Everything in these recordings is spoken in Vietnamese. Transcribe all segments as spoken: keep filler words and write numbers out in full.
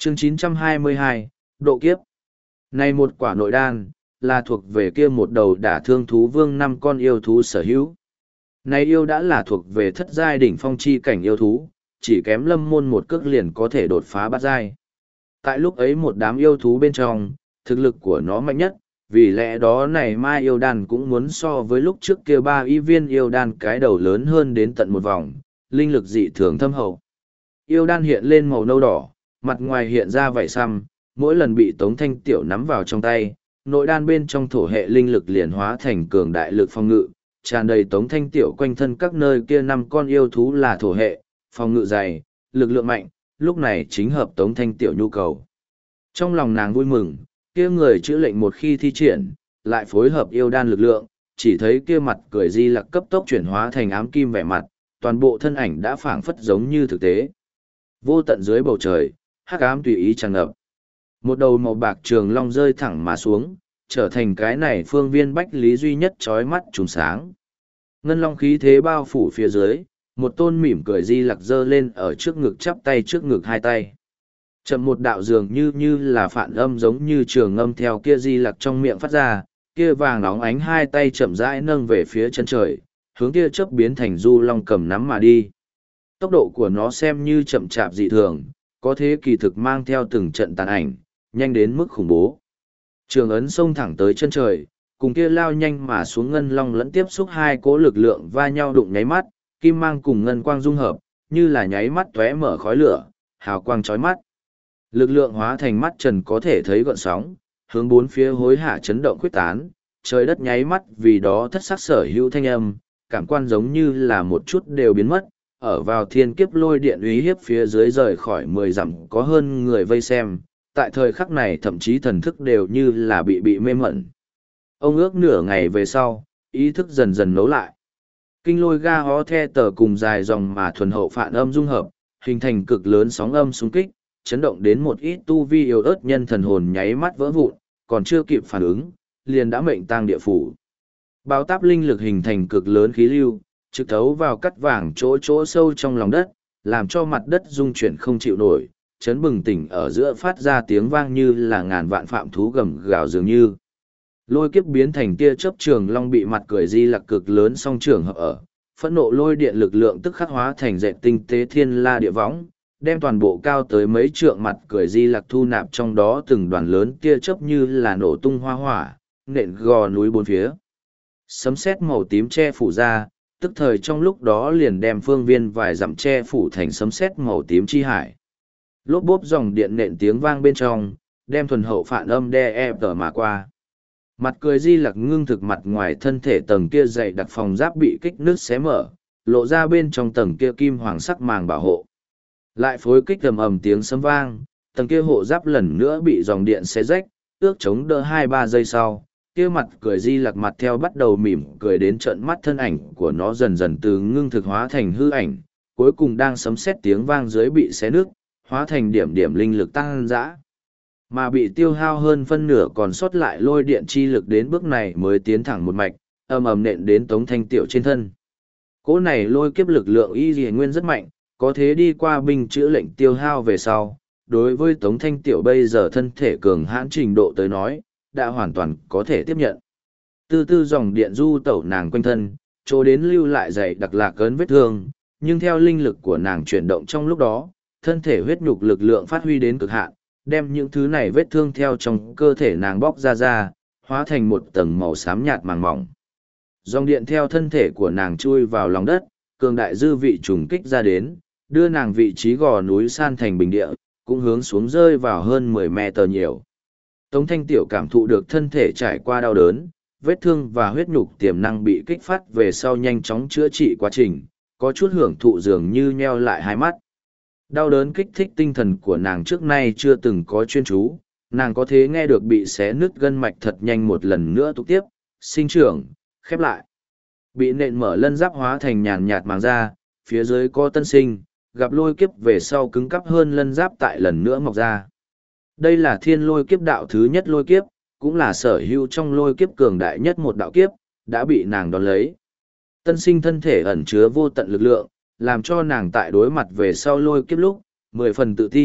Chương chín trăm hai mươi hai, Độ kiếp. Này một quả nội đan, là thuộc về kia một đầu đả thương thú vương năm con yêu thú sở hữu. Này yêu đã là thuộc về thất giai đỉnh phong chi cảnh yêu thú, chỉ kém lâm môn một cước liền có thể đột phá bát giai. Tại lúc ấy một đám yêu thú bên trong, thực lực của nó mạnh nhất, vì lẽ đó này mai yêu đan cũng muốn so với lúc trước kia ba y viên yêu đan cái đầu lớn hơn đến tận một vòng, linh lực dị thường thâm hậu. Yêu đan hiện lên màu nâu đỏ, mặt ngoài hiện ra vảy xăm, mỗi lần bị Tống Thanh Tiểu nắm vào trong tay, nội đan bên trong thổ hệ linh lực liền hóa thành cường đại lực phòng ngự, tràn đầy Tống Thanh Tiểu quanh thân các nơi kia năm con yêu thú là thổ hệ, phòng ngự dày, lực lượng mạnh, lúc này chính hợp Tống Thanh Tiểu nhu cầu. Trong lòng nàng vui mừng, kia người chữ lệnh một khi thi triển, lại phối hợp yêu đan lực lượng, chỉ thấy kia mặt cười di lặc cấp tốc chuyển hóa thành ám kim vẻ mặt, toàn bộ thân ảnh đã phảng phất giống như thực tế. Vô tận dưới bầu trời, hắc ám tùy ý tràn ngập. Một đầu màu bạc trường long rơi thẳng mà xuống, trở thành cái này phương viên bách lý duy nhất chói mắt trùng sáng. Ngân long khí thế bao phủ phía dưới, một tôn mỉm cười di lặc giơ lên ở trước ngực chắp tay trước ngực hai tay. Chậm một đạo dường như như là phản âm giống như trường âm theo kia di lặc trong miệng phát ra, kia vàng nóng ánh hai tay chậm rãi nâng về phía chân trời, hướng kia chớp biến thành du long cầm nắm mà đi. Tốc độ của nó xem như chậm chạp dị thường, có thế kỳ thực mang theo từng trận tàn ảnh, nhanh đến mức khủng bố. Trường ấn xông thẳng tới chân trời, cùng kia lao nhanh mà xuống ngân long lẫn tiếp xúc hai cỗ lực lượng va nhau đụng nháy mắt, kim mang cùng ngân quang dung hợp, như là nháy mắt tóe mở khói lửa, hào quang chói mắt. Lực lượng hóa thành mắt trần có thể thấy gợn sóng, hướng bốn phía hối hả chấn động quyết tán, trời đất nháy mắt vì đó thất sắc sở hữu thanh âm, cảm quan giống như là một chút đều biến mất, ở vào thiên kiếp lôi điện uy hiếp phía dưới rời khỏi mười dặm có hơn người vây xem, tại thời khắc này thậm chí thần thức đều như là bị bị mê mẩn. Ông ước nửa ngày về sau, ý thức dần dần nấu lại. Kinh lôi ga hó the tờ cùng dài dòng mà thuần hậu phản âm dung hợp, hình thành cực lớn sóng âm xung kích, chấn động đến một ít tu vi yếu ớt nhân thần hồn nháy mắt vỡ vụn, còn chưa kịp phản ứng, liền đã mệnh tang địa phủ. Báo táp linh lực hình thành cực lớn khí lưu, trực thấu vào cắt vàng chỗ chỗ sâu trong lòng đất, làm cho mặt đất rung chuyển không chịu nổi, chấn bừng tỉnh ở giữa phát ra tiếng vang như là ngàn vạn phạm thú gầm gào dường như. Lôi kiếp biến thành tia chớp trường long bị mặt cười di lặc cực lớn song trường hợp ở, phẫn nộ lôi điện lực lượng tức khắc hóa thành dệt tinh tế thiên la địa võng, đem toàn bộ cao tới mấy trượng mặt cười di lặc thu nạp trong đó từng đoàn lớn tia chớp như là nổ tung hoa hỏa, nện gò núi bốn phía. Sấm sét màu tím che phủ ra, tức thời trong lúc đó liền đem phương viên vài dặm che phủ thành sấm sét màu tím chi hải. Lốp bốp dòng điện nện tiếng vang bên trong, đem thuần hậu phản âm đe ép tờ mà qua. Mặt cười di lặc ngưng thực mặt ngoài thân thể tầng kia dày đặc phòng giáp bị kích nước xé mở, lộ ra bên trong tầng kia kim hoàng sắc màng bảo hộ. Lại phối kích ầm ầm tiếng sấm vang, tầng kia hộ giáp lần nữa bị dòng điện xé rách, ước chống đỡ hai ba giây sau, kia mặt cười di lặc mặt theo bắt đầu mỉm cười đến trợn mắt thân ảnh của nó dần dần từ ngưng thực hóa thành hư ảnh, cuối cùng đang sấm sét tiếng vang dưới bị xé nước, hóa thành điểm điểm linh lực tăng dã. Mà bị tiêu hao hơn phân nửa còn sót lại lôi điện chi lực đến bước này mới tiến thẳng một mạch, ầm ầm nện đến Tống Thanh Tiểu trên thân. Cỗ này lôi kiếp lực lượng y dì nguyên rất mạnh, có thế đi qua binh chữ lệnh tiêu hao về sau, đối với Tống Thanh Tiểu bây giờ thân thể cường hãn trình độ tới nói, đã hoàn toàn có thể tiếp nhận. Tư tư dòng điện du tẩu nàng quanh thân, chỗ đến lưu lại dày đặc lạc ấn vết thương, nhưng theo linh lực của nàng chuyển động trong lúc đó, thân thể huyết nhục lực lượng phát huy đến cực hạn, đem những thứ này vết thương theo trong cơ thể nàng bóc ra ra, hóa thành một tầng màu xám nhạt màng mỏng. Dòng điện theo thân thể của nàng chui vào lòng đất, cường đại dư vị trùng kích ra đến, đưa nàng vị trí gò núi san thành bình địa, cũng hướng xuống rơi vào hơn mười mét tờ nhiều. Tống Thanh Tiểu cảm thụ được thân thể trải qua đau đớn, vết thương và huyết nhục tiềm năng bị kích phát về sau nhanh chóng chữa trị quá trình, có chút hưởng thụ dường như nheo lại hai mắt. Đau đớn kích thích tinh thần của nàng trước nay chưa từng có chuyên chú, nàng có thể nghe được bị xé nứt gân mạch thật nhanh một lần nữa tục tiếp, sinh trưởng, khép lại. Bị nện mở lân giáp hóa thành nhàn nhạt màng da, phía dưới có tân sinh, gặp lôi kiếp về sau cứng cắp hơn lân giáp tại lần nữa mọc ra. Đây là thiên lôi kiếp đạo thứ nhất lôi kiếp, cũng là sở hữu trong lôi kiếp cường đại nhất một đạo kiếp, đã bị nàng đón lấy. Tân sinh thân thể ẩn chứa vô tận lực lượng, làm cho nàng tại đối mặt về sau lôi kiếp lúc, mười phần tự tin,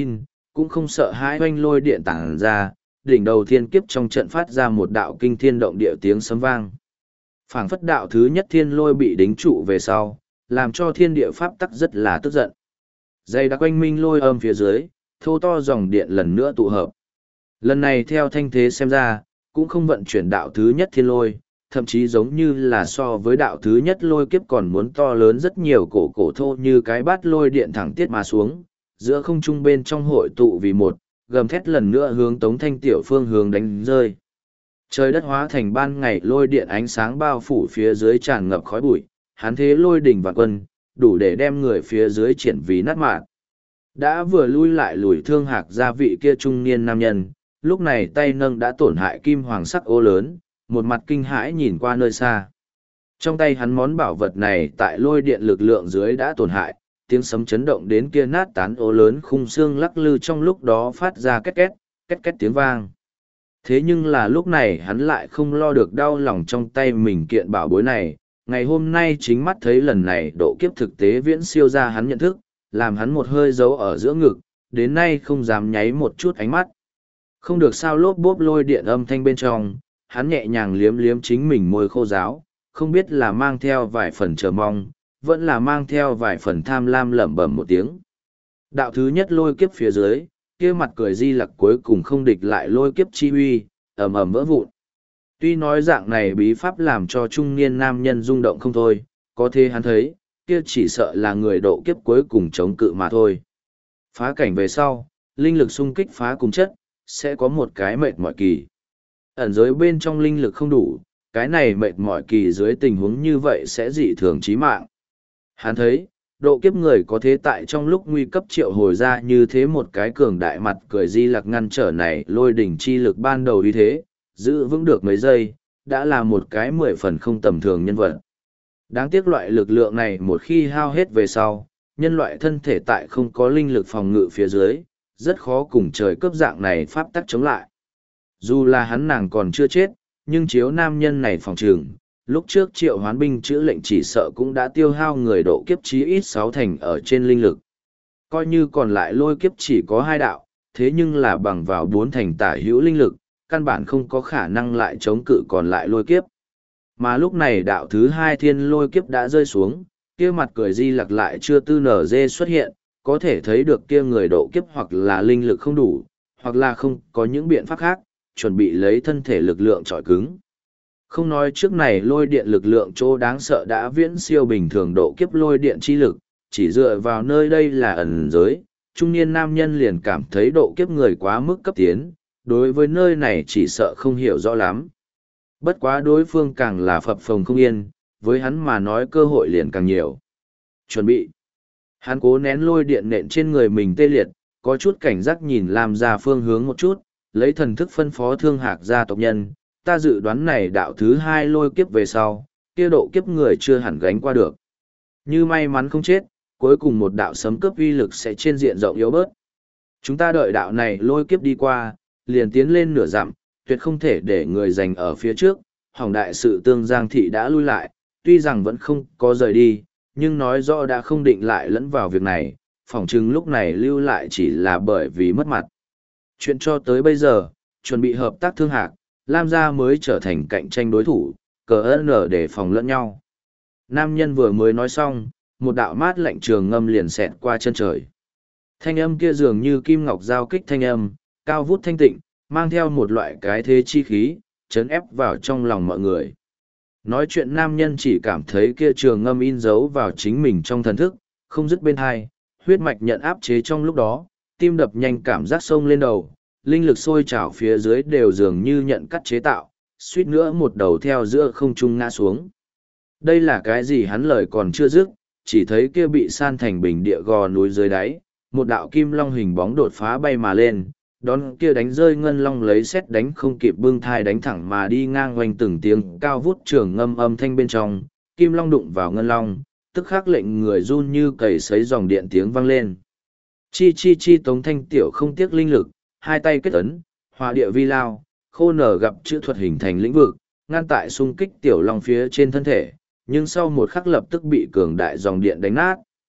cũng không sợ hãi oanh lôi điện tản ra, đỉnh đầu thiên kiếp trong trận phát ra một đạo kinh thiên động địa tiếng sấm vang. Phảng phất đạo thứ nhất thiên lôi bị đính trụ về sau, làm cho thiên địa pháp tắc rất là tức giận. Dây đặc quanh minh lôi âm phía dưới, thô to dòng điện lần nữa tụ hợp. Lần này theo thanh thế xem ra, cũng không vận chuyển đạo thứ nhất thiên lôi, thậm chí giống như là so với đạo thứ nhất lôi kiếp còn muốn to lớn rất nhiều, cổ cổ thô như cái bát lôi điện thẳng tiết mà xuống, giữa không trung bên trong hội tụ vì một, gầm thét lần nữa hướng Tống Thanh Tiểu phương hướng đánh rơi. Trời đất hóa thành ban ngày lôi điện ánh sáng bao phủ phía dưới tràn ngập khói bụi, hán thế lôi đỉnh vạn quân, đủ để đem người phía dưới triển vì nát mạn. Đã vừa lui lại lùi thương hạc gia vị kia trung niên nam nhân, lúc này tay nâng đã tổn hại kim hoàng sắc ô lớn, một mặt kinh hãi nhìn qua nơi xa. Trong tay hắn món bảo vật này tại lôi điện lực lượng dưới đã tổn hại, tiếng sấm chấn động đến kia nát tán ô lớn khung xương lắc lư trong lúc đó phát ra két két, két két tiếng vang. Thế nhưng là lúc này hắn lại không lo được đau lòng trong tay mình kiện bảo bối này, ngày hôm nay chính mắt thấy lần này độ kiếp thực tế viễn siêu ra hắn nhận thức, làm hắn một hơi giấu ở giữa ngực, đến nay không dám nháy một chút ánh mắt. Không được sao lốp bốp lôi điện âm thanh bên trong, hắn nhẹ nhàng liếm liếm chính mình môi khô ráo, không biết là mang theo vài phần chờ mong, vẫn là mang theo vài phần tham lam lẩm bẩm một tiếng. Đạo thứ nhất lôi kiếp phía dưới, kia mặt cười di lặc cuối cùng không địch lại lôi kiếp chi huy, ầm ầm vỡ vụn. Tuy nói dạng này bí pháp làm cho trung niên nam nhân rung động không thôi, có thế hắn thấy, kia chỉ sợ là người độ kiếp cuối cùng chống cự mà thôi. Phá cảnh về sau, linh lực xung kích phá cùng chất, sẽ có một cái mệt mỏi kỳ. Ẩn giới bên trong linh lực không đủ, cái này mệt mỏi kỳ dưới tình huống như vậy sẽ dị thường chí mạng. Hắn thấy, độ kiếp người có thế tại trong lúc nguy cấp triệu hồi ra như thế một cái cường đại mặt cười di lặc ngăn trở này lôi đỉnh chi lực ban đầu như thế, giữ vững được mấy giây, đã là một cái mười phần không tầm thường nhân vật. Đáng tiếc loại lực lượng này một khi hao hết về sau, nhân loại thân thể tại không có linh lực phòng ngự phía dưới, rất khó cùng trời cướp dạng này pháp tắc chống lại. Dù là hắn nàng còn chưa chết, nhưng chiếu nam nhân này phòng trường, lúc trước triệu hoán binh chữ lệnh chỉ sợ cũng đã tiêu hao người độ kiếp chí ít sáu thành ở trên linh lực. Coi như còn lại lôi kiếp chỉ có hai đạo, thế nhưng là bằng vào bốn thành tả hữu linh lực, căn bản không có khả năng lại chống cự còn lại lôi kiếp. Mà lúc này đạo thứ hai thiên lôi kiếp đã rơi xuống, kia mặt cười di lặc lại chưa tư nở dê xuất hiện, có thể thấy được kia người độ kiếp hoặc là linh lực không đủ, hoặc là không có những biện pháp khác, chuẩn bị lấy thân thể lực lượng trọi cứng. Không nói trước này lôi điện lực lượng chỗ đáng sợ đã viễn siêu bình thường độ kiếp lôi điện chi lực, chỉ dựa vào nơi đây là ẩn giới, trung niên nam nhân liền cảm thấy độ kiếp người quá mức cấp tiến, đối với nơi này chỉ sợ không hiểu rõ lắm. Bất quá đối phương càng là phập phồng không yên, với hắn mà nói cơ hội liền càng nhiều. Chuẩn bị. Hắn cố nén lôi điện nện trên người mình tê liệt, có chút cảnh giác nhìn làm ra phương hướng một chút, lấy thần thức phân phó thương hạc gia tộc nhân, ta dự đoán này đạo thứ hai lôi kiếp về sau, kia độ kiếp người chưa hẳn gánh qua được. Như may mắn không chết, cuối cùng một đạo sấm cướp uy lực sẽ trên diện rộng yếu bớt. Chúng ta đợi đạo này lôi kiếp đi qua, liền tiến lên nửa dặm, tuyệt không thể để người giành ở phía trước. Hỏng đại sự tương Giang thị đã lui lại, tuy rằng vẫn không có rời đi, nhưng nói rõ đã không định lại lẫn vào việc này, phỏng chừng lúc này lưu lại chỉ là bởi vì mất mặt. Chuyện cho tới bây giờ, chuẩn bị hợp tác thương hạc, Lam gia mới trở thành cạnh tranh đối thủ, cờ ơn để phòng lẫn nhau. Nam nhân vừa mới nói xong, một đạo mát lạnh trường ngâm liền xẹt qua chân trời. Thanh âm kia dường như kim ngọc giao kích thanh âm, cao vút thanh tịnh, mang theo một loại cái thế chi khí, chấn ép vào trong lòng mọi người. Nói chuyện nam nhân chỉ cảm thấy kia trường ngâm in dấu vào chính mình trong thần thức, không dứt bên hai, huyết mạch nhận áp chế trong lúc đó, tim đập nhanh cảm giác sông lên đầu, linh lực sôi trào phía dưới đều dường như nhận cắt chế tạo, suýt nữa một đầu theo giữa không trung ngã xuống. Đây là cái gì hắn lời còn chưa dứt, chỉ thấy kia bị san thành bình địa gò núi dưới đáy, một đạo kim long hình bóng đột phá bay mà lên, đón kia đánh rơi ngân long lấy xét đánh không kịp bưng thai đánh thẳng mà đi ngang quanh từng tiếng cao vút trường ngâm âm thanh bên trong, kim long đụng vào ngân long, tức khắc lệnh người run như cầy sấy dòng điện tiếng vang lên. Chi chi chi Tống Thanh Tiểu không tiếc linh lực, hai tay kết ấn, hòa địa vi lao, khô nở gặp chữ thuật hình thành lĩnh vực, ngăn tại xung kích tiểu long phía trên thân thể, nhưng sau một khắc lập tức bị cường đại dòng điện đánh nát.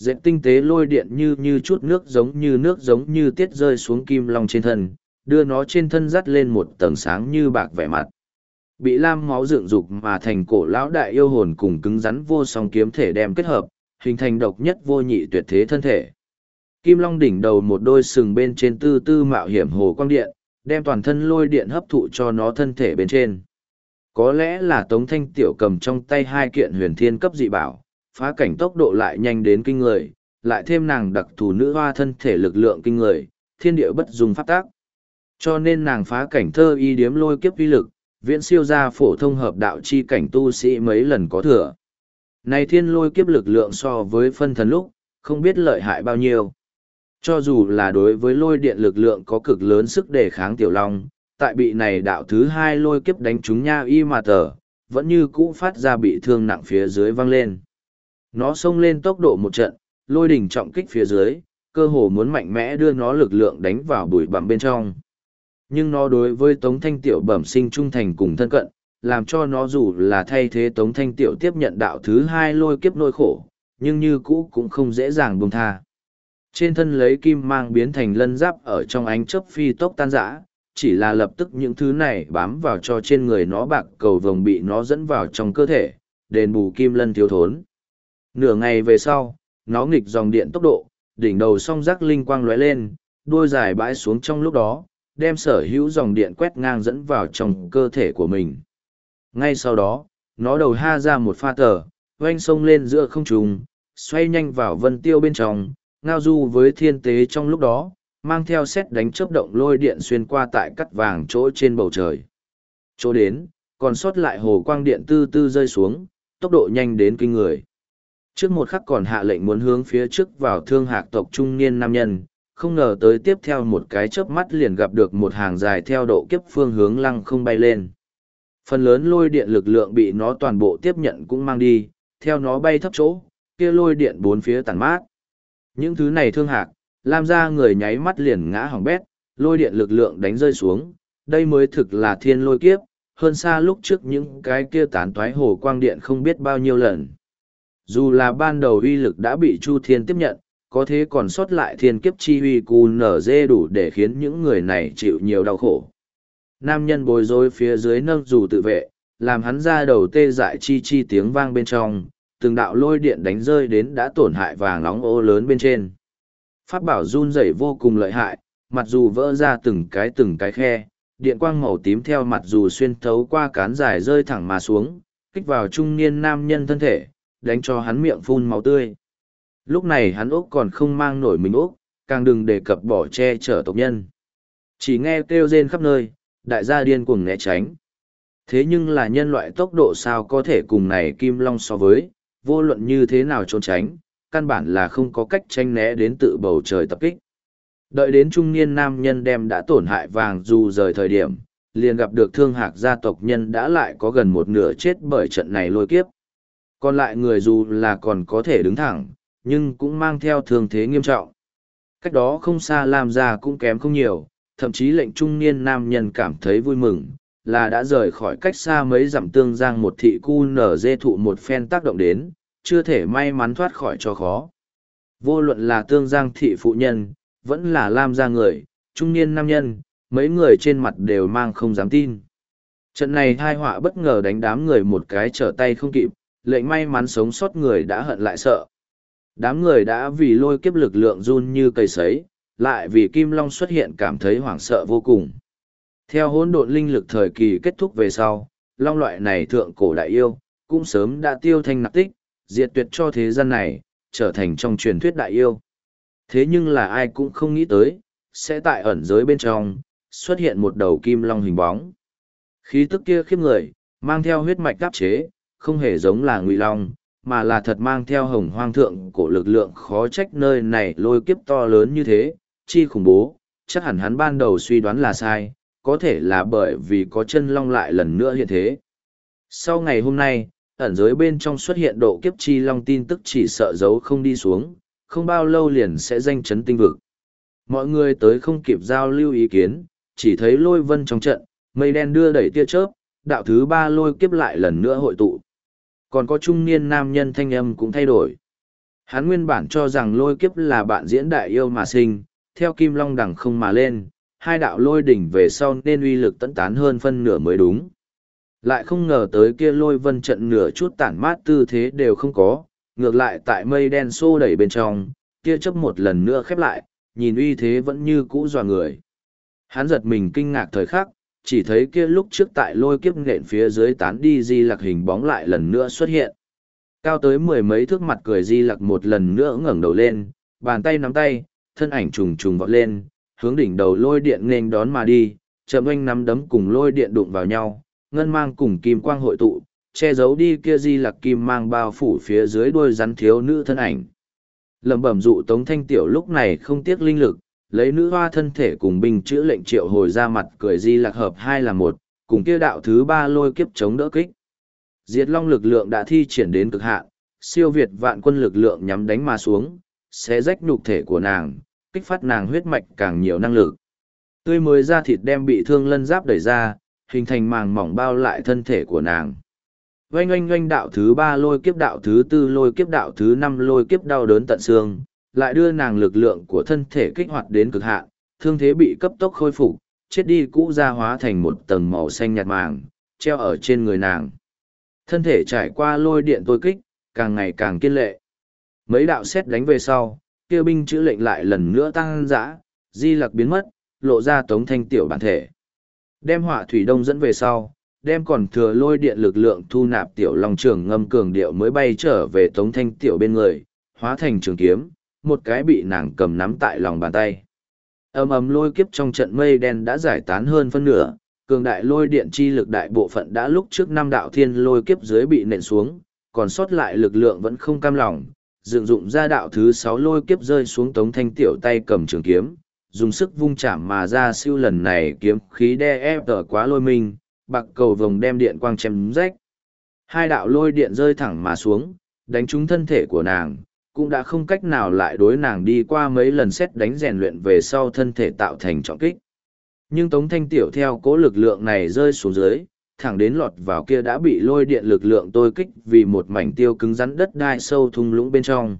dệt tinh tế lôi điện như như chút nước giống như nước giống như tiết rơi xuống kim long trên thân, đưa nó trên thân dắt lên một tầng sáng như bạc vẻ mặt. Bị lam máu dựng dục mà thành cổ lão đại yêu hồn cùng cứng rắn vô song kiếm thể đem kết hợp, hình thành độc nhất vô nhị tuyệt thế thân thể. Kim long đỉnh đầu một đôi sừng bên trên tư tư mạo hiểm hồ quang điện, đem toàn thân lôi điện hấp thụ cho nó thân thể bên trên. Có lẽ là Tống Thanh Tiểu cầm trong tay hai kiện huyền thiên cấp dị bảo, phá cảnh tốc độ lại nhanh đến kinh người, lại thêm nàng đặc thù nữ hoa thân thể lực lượng kinh người, thiên địa bất dung pháp tác. Cho nên nàng phá cảnh thơ y điếm lôi kiếp uy lực, viễn siêu ra phổ thông hợp đạo chi cảnh tu sĩ mấy lần có thừa. Này thiên lôi kiếp lực lượng so với phân thần lúc, không biết lợi hại bao nhiêu. Cho dù là đối với lôi điện lực lượng có cực lớn sức đề kháng tiểu long, tại bị này đạo thứ hai lôi kiếp đánh trúng nha y mà tờ, vẫn như cũ phát ra bị thương nặng phía dưới văng lên. Nó xông lên tốc độ một trận, lôi đỉnh trọng kích phía dưới, cơ hồ muốn mạnh mẽ đưa nó lực lượng đánh vào bụi bặm bên trong. Nhưng nó đối với Tống Thanh Tiểu bẩm sinh trung thành cùng thân cận, làm cho nó dù là thay thế Tống Thanh Tiểu tiếp nhận đạo thứ hai lôi kiếp nỗi khổ, nhưng như cũ cũng không dễ dàng buông tha. Trên thân lấy kim mang biến thành lân giáp ở trong ánh chớp phi tốc tan rã, chỉ là lập tức những thứ này bám vào cho trên người nó bạc cầu vồng bị nó dẫn vào trong cơ thể, đền bù kim lân thiếu thốn. Nửa ngày về sau, nó nghịch dòng điện tốc độ, đỉnh đầu song rắc linh quang lóe lên, đuôi dài bãi xuống trong lúc đó, đem sở hữu dòng điện quét ngang dẫn vào trong cơ thể của mình. Ngay sau đó, nó đầu ha ra một pha tờ, oanh sông lên giữa không trung, xoay nhanh vào vân tiêu bên trong, ngao du với thiên tế trong lúc đó, mang theo sét đánh chớp động lôi điện xuyên qua tại cắt vàng chỗ trên bầu trời. Chỗ đến, còn sót lại hồ quang điện tư tư rơi xuống, tốc độ nhanh đến kinh người. Trước một khắc còn hạ lệnh muốn hướng phía trước vào thương hạc tộc trung niên nam nhân, không ngờ tới tiếp theo một cái chớp mắt liền gặp được một hàng dài theo độ kiếp phương hướng lăng không bay lên. Phần lớn lôi điện lực lượng bị nó toàn bộ tiếp nhận cũng mang đi, theo nó bay thấp chỗ, kia lôi điện bốn phía tàn mát. Những thứ này thương hạc, làm ra người nháy mắt liền ngã hỏng bét, lôi điện lực lượng đánh rơi xuống, đây mới thực là thiên lôi kiếp, hơn xa lúc trước những cái kia tán toái hồ quang điện không biết bao nhiêu lần. Dù là ban đầu uy lực đã bị Chu Thiên tiếp nhận, có thế còn sót lại thiên kiếp chi uy cù nở dê đủ để khiến những người này chịu nhiều đau khổ. Nam nhân bối rối phía dưới nâng dù tự vệ, làm hắn ra đầu tê dại chi chi tiếng vang bên trong, từng đạo lôi điện đánh rơi đến đã tổn hại vàng nóng ô lớn bên trên. Pháp bảo run rẩy vô cùng lợi hại, mặc dù vỡ ra từng cái từng cái khe, điện quang màu tím theo mặt dù xuyên thấu qua cán dài rơi thẳng mà xuống, kích vào trung niên nam nhân thân thể, đánh cho hắn miệng phun máu tươi. Lúc này hắn ốc còn không mang nổi mình ốc, càng đừng đề cập bỏ che chở tộc nhân. Chỉ nghe kêu rên khắp nơi, đại gia điên cuồng né tránh. Thế nhưng là nhân loại tốc độ sao có thể cùng này kim long so với, vô luận như thế nào trốn tránh, căn bản là không có cách tranh né đến tự bầu trời tập kích. Đợi đến trung niên nam nhân đem đã tổn hại vàng dù rời thời điểm, liền gặp được thương hạc gia tộc nhân đã lại có gần một nửa chết bởi trận này lôi kiếp. Còn lại người dù là còn có thể đứng thẳng, nhưng cũng mang theo thương thế nghiêm trọng. Cách đó không xa Lam gia cũng kém không nhiều, thậm chí lệnh trung niên nam nhân cảm thấy vui mừng, là đã rời khỏi cách xa mấy dặm tương giang một thị cu nở dê thụ một phen tác động đến, chưa thể may mắn thoát khỏi cho khó. Vô luận là tương giang thị phụ nhân, vẫn là Lam gia người, trung niên nam nhân, mấy người trên mặt đều mang không dám tin. Trận này thai họa bất ngờ đánh đám người một cái trở tay không kịp, lệnh may mắn sống sót người đã hận lại sợ. Đám người đã vì lôi kiếp lực lượng run như cây sấy, lại vì Kim Long xuất hiện cảm thấy hoảng sợ vô cùng. Theo hỗn độn linh lực thời kỳ kết thúc về sau, long loại này thượng cổ đại yêu, cũng sớm đã tiêu thanh nạp tích, diệt tuyệt cho thế gian này, trở thành trong truyền thuyết đại yêu. Thế nhưng là ai cũng không nghĩ tới, sẽ tại ẩn giới bên trong, xuất hiện một đầu kim long hình bóng. Khí tức kia khiếp người, mang theo huyết mạch áp chế, không hề giống là ngụy long, mà là thật mang theo hồng hoang thượng cổ lực lượng khó trách nơi này lôi kiếp to lớn như thế, chi khủng bố, chắc hẳn hắn ban đầu suy đoán là sai, có thể là bởi vì có chân long lại lần nữa hiện thế. Sau ngày hôm nay, ẩn giới bên trong xuất hiện độ kiếp chi long tin tức chỉ sợ giấu không đi xuống, không bao lâu liền sẽ danh chấn tinh vực. Mọi người tới không kịp giao lưu ý kiến, chỉ thấy lôi vân trong trận, mây đen đưa đẩy tia chớp, đạo thứ ba lôi kiếp lại lần nữa hội tụ. Còn có trung niên nam nhân thanh âm cũng thay đổi. Hắn nguyên bản cho rằng lôi kiếp là bạn diễn đại yêu mà sinh, theo kim long đằng không mà lên, hai đạo lôi đỉnh về sau nên uy lực tấn tán hơn phân nửa mới đúng. Lại không ngờ tới kia lôi vân trận nửa chút tản mát tư thế đều không có, ngược lại tại mây đen xô đẩy bên trong, kia chấp một lần nữa khép lại, nhìn uy thế vẫn như cũ dọa người. Hắn giật mình kinh ngạc thời khắc, chỉ thấy kia lúc trước tại lôi kiếp nện phía dưới tán đi di lặc hình bóng lại lần nữa xuất hiện. Cao tới mười mấy thước mặt cười di lặc một lần nữa ngẩng đầu lên, bàn tay nắm tay, thân ảnh trùng trùng vọt lên, hướng đỉnh đầu lôi điện nên đón mà đi, chậm oanh nắm đấm cùng lôi điện đụng vào nhau, ngân mang cùng kim quang hội tụ, che giấu đi kia di lặc kim mang bao phủ phía dưới đuôi rắn thiếu nữ thân ảnh. Lẩm bẩm dụ Tống Thanh Tiểu lúc này không tiếc linh lực, lấy nữ hoa thân thể cùng binh chữ lệnh triệu hồi ra mặt cười di lặc hợp hai là một, cùng kia đạo thứ ba lôi kiếp chống đỡ kích. Diệt Long lực lượng đã thi triển đến cực hạn, siêu việt vạn quân lực lượng nhắm đánh mà xuống, xé rách nhục thể của nàng, kích phát nàng huyết mạch càng nhiều năng lực. Tươi mới da thịt đem bị thương lân giáp đẩy ra, hình thành màng mỏng bao lại thân thể của nàng. Oanh oanh oanh đạo thứ ba lôi kiếp đạo thứ tư lôi kiếp đạo thứ năm lôi kiếp đau đớn tận xương, lại đưa nàng lực lượng của thân thể kích hoạt đến cực hạn, thương thế bị cấp tốc khôi phục, chết đi cũ ra hóa thành một tầng màu xanh nhạt màng, treo ở trên người nàng. Thân thể trải qua lôi điện tôi kích, càng ngày càng kiên lệ. Mấy đạo xét đánh về sau, kia binh chữ lệnh lại lần nữa tăng dã, di lặc biến mất, lộ ra Tống Thanh Tiểu bản thể. Đem hỏa thủy đông dẫn về sau, đem còn thừa lôi điện lực lượng thu nạp tiểu long trường ngâm cường điệu mới bay trở về Tống Thanh Tiểu bên người, hóa thành trường kiếm, một cái bị nàng cầm nắm tại lòng bàn tay. Ầm ầm lôi kiếp trong trận mây đen đã giải tán hơn phân nửa, cường đại lôi điện chi lực đại bộ phận đã lúc trước năm đạo thiên lôi kiếp dưới bị nện xuống, còn sót lại lực lượng vẫn không cam lòng, dựng dụng ra đạo thứ sáu lôi kiếp rơi xuống Tống Thanh Tiểu tay cầm trường kiếm, dùng sức vung chạm mà ra siêu lần này kiếm khí đe ép tở quá lôi minh, bạc cầu vồng đem điện quang chém rách. Hai đạo lôi điện rơi thẳng mà xuống, đánh trúng thân thể của nàng, cũng đã không cách nào lại đối nàng đi qua mấy lần xét đánh rèn luyện về sau thân thể tạo thành trọng kích. Nhưng Tống Thanh Tiểu theo cố lực lượng này rơi xuống dưới, thẳng đến lọt vào kia đã bị lôi điện lực lượng tôi kích vì một mảnh tiêu cứng rắn đất đai sâu thung lũng bên trong.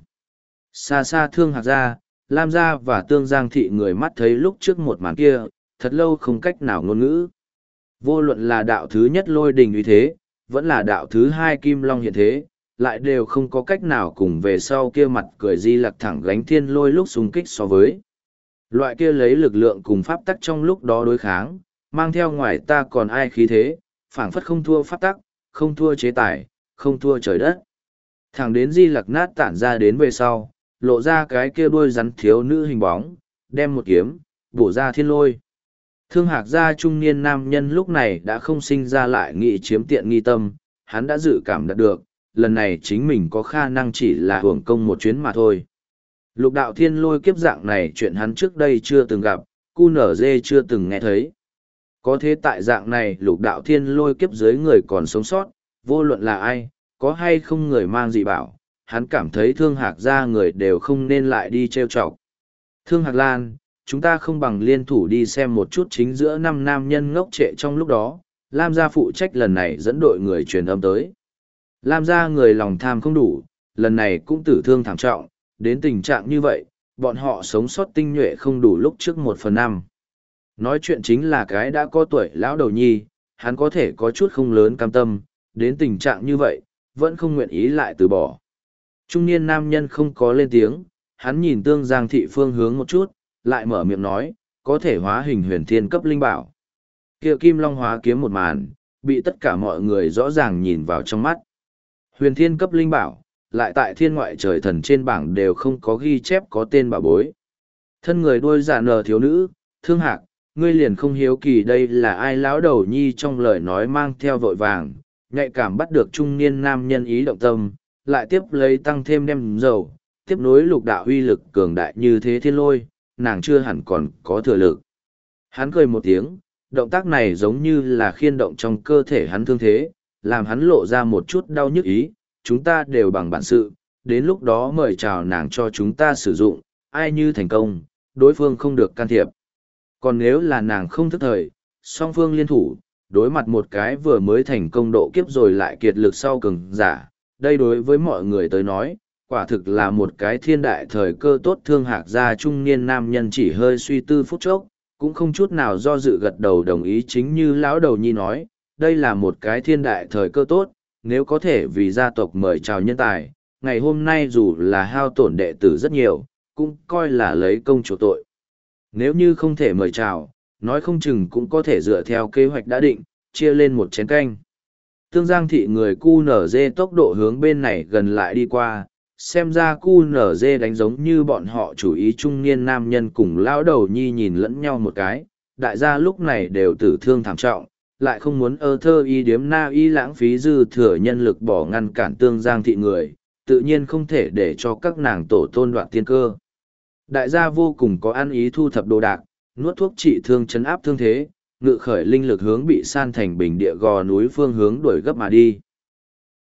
Xa xa Thương Hạc Gia, Lam Gia và Tương Giang Thị người mắt thấy lúc trước một màn kia, thật lâu không cách nào ngôn ngữ. Vô luận là đạo thứ nhất lôi đình uy thế, vẫn là đạo thứ hai kim long hiện thế, lại đều không có cách nào cùng về sau kia mặt cười di lặc thẳng gánh thiên lôi lúc xung kích so với. Loại kia lấy lực lượng cùng pháp tắc trong lúc đó đối kháng, mang theo ngoài ta còn ai khí thế, phảng phất không thua pháp tắc, không thua chế tài, không thua trời đất. Thẳng đến di lặc nát tản ra đến về sau, lộ ra cái kia đuôi rắn thiếu nữ hình bóng, đem một kiếm, bổ ra thiên lôi. Thương Hạc Gia trung niên nam nhân lúc này đã không sinh ra lại nghị chiếm tiện nghi tâm, hắn đã dự cảm đạt được, lần này chính mình có khả năng chỉ là hưởng công một chuyến mà thôi. Lục đạo thiên lôi kiếp dạng này chuyện hắn trước đây chưa từng gặp, cu nở dê chưa từng nghe thấy. Có thế tại dạng này lục đạo thiên lôi kiếp dưới người còn sống sót, vô luận là ai, có hay không người mang dị bảo, hắn cảm thấy Thương Hạc Gia người đều không nên lại đi trêu chọc. Thương Hạc Lan, chúng ta không bằng liên thủ đi xem một chút chính giữa năm nam nhân ngốc trệ trong lúc đó, Lam gia phụ trách lần này dẫn đội người truyền âm tới. Lam gia người lòng tham không đủ, lần này cũng tử thương thảm trọng, đến tình trạng như vậy, bọn họ sống sót tinh nhuệ không đủ lúc trước một phần năm. Nói chuyện chính là cái đã có tuổi lão đầu nhi, hắn có thể có chút không lớn cam tâm, đến tình trạng như vậy, vẫn không nguyện ý lại từ bỏ. Trung niên nam nhân không có lên tiếng, hắn nhìn Tương Giang Thị phương hướng một chút, lại mở miệng nói, có thể hóa hình huyền thiên cấp linh bảo. Kia kim long hóa kiếm một màn, bị tất cả mọi người rõ ràng nhìn vào trong mắt. Huyền thiên cấp linh bảo, lại tại thiên ngoại trời thần trên bảng đều không có ghi chép có tên bảo bối. Thân người đuôi dạ nờ thiếu nữ, Thương Hạc, ngươi liền không hiếu kỳ đây là ai lão đầu nhi trong lời nói mang theo vội vàng, nhạy cảm bắt được trung niên nam nhân ý động tâm, lại tiếp lấy tăng thêm đem dầu, tiếp nối lục đạo huy lực cường đại như thế thiên lôi, nàng chưa hẳn còn có thừa lực. Hắn cười một tiếng, động tác này giống như là khiên động trong cơ thể hắn thương thế, làm hắn lộ ra một chút đau nhức ý, chúng ta đều bằng bản sự, đến lúc đó mời chào nàng cho chúng ta sử dụng, ai như thành công, đối phương không được can thiệp. Còn nếu là nàng không thức thời, song phương liên thủ, đối mặt một cái vừa mới thành công độ kiếp rồi lại kiệt lực sau cường giả, đây đối với mọi người tới nói, quả thực là một cái thiên đại thời cơ tốt. Thương Hạc gia trung niên nam nhân chỉ hơi suy tư phút chốc, cũng không chút nào do dự gật đầu đồng ý. Chính như lão đầu nhi nói, đây là một cái thiên đại thời cơ tốt, nếu có thể vì gia tộc mời chào nhân tài, ngày hôm nay dù là hao tổn đệ tử rất nhiều, cũng coi là lấy công chủ tội. Nếu như không thể mời chào, nói không chừng cũng có thể dựa theo kế hoạch đã định, chia lên một chén canh. Tương Giang thị người cu nở dê tốc độ hướng bên này gần lại đi qua, xem ra cu nở dê đánh giống như bọn họ chủ ý. Trung niên nam nhân cùng lão đầu nhi nhìn lẫn nhau một cái, đại gia lúc này đều tử thương thảm trọng, lại không muốn ơ thơ y điếm na y lãng phí dư thừa nhân lực bỏ ngăn cản Tương Giang thị người, tự nhiên không thể để cho các nàng tổ tôn đoạn tiên cơ. Đại gia vô cùng có ăn ý thu thập đồ đạc, nuốt thuốc trị thương chấn áp thương thế, ngự khởi linh lực hướng bị san thành bình địa gò núi phương hướng đuổi gấp mà đi.